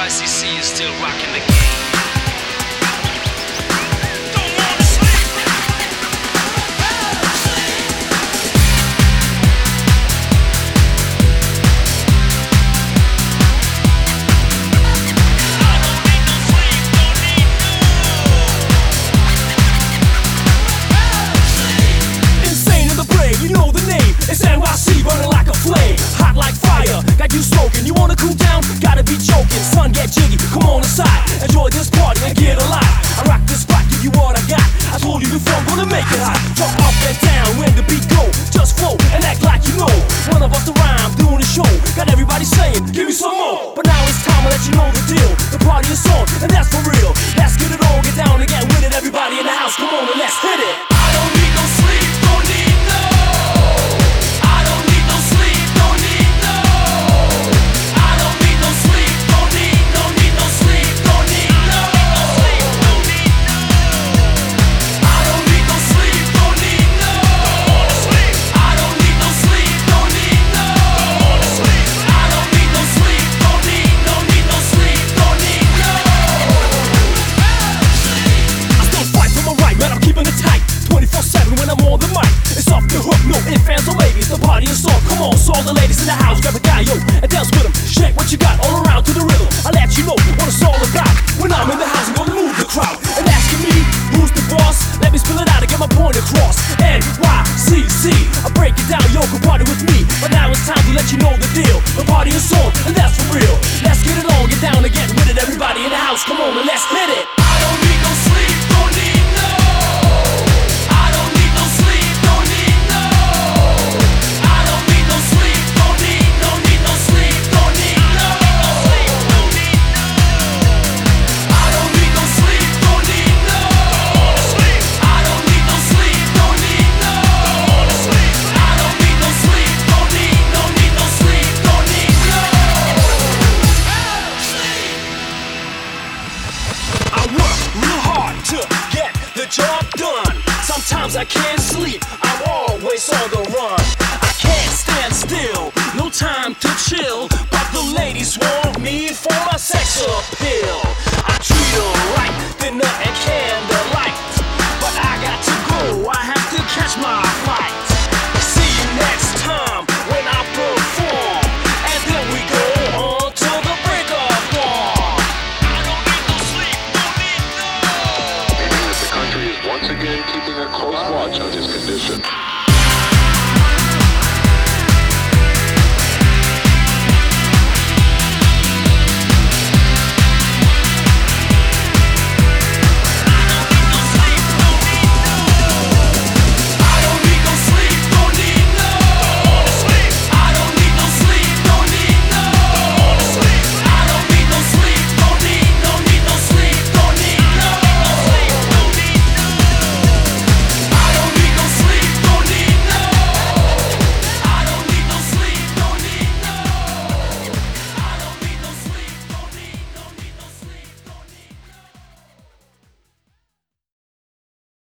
YCC is still rocking the game. You know the name, it's NYC, burning like a flame. Hot like fire, got you smoking. You wanna cool down? Gotta be joking. Son, get jiggy, come on inside. Enjoy this party and get alive. I rock this spot, give you what I got. I told you before, I'm gonna make it hot. Jump up and down when the beat go. Just flow and act like you know. One of us the rhyme, doing the show. Got everybody saying, give me some more. But now it's time to let you know the deal. The party is on, and that's for real. Let's get it on, get down and get with it. Everybody in the house, come on and let's hit it. I don't need no sleep, don't need no. Come on, so all the ladies in the house, grab a guy, yo, and dance with them. Shake what you got all around to the rhythm. I'll let you know what it's all about. When I'm in the house, I'm gonna move the crowd. And asking me, who's the boss? Let me spill it out and get my point across. NYCC, I break it down, yo, come party with me. But now it's time to let you know the deal. The party is on, and that's for real. Let's get it on, get down and get with it. Everybody in the house, come on and let's hit it. I don't need no sleep, don't need no. Job done. Sometimes I can't sleep, I'm always on the run. I can't stand still, no time to chill.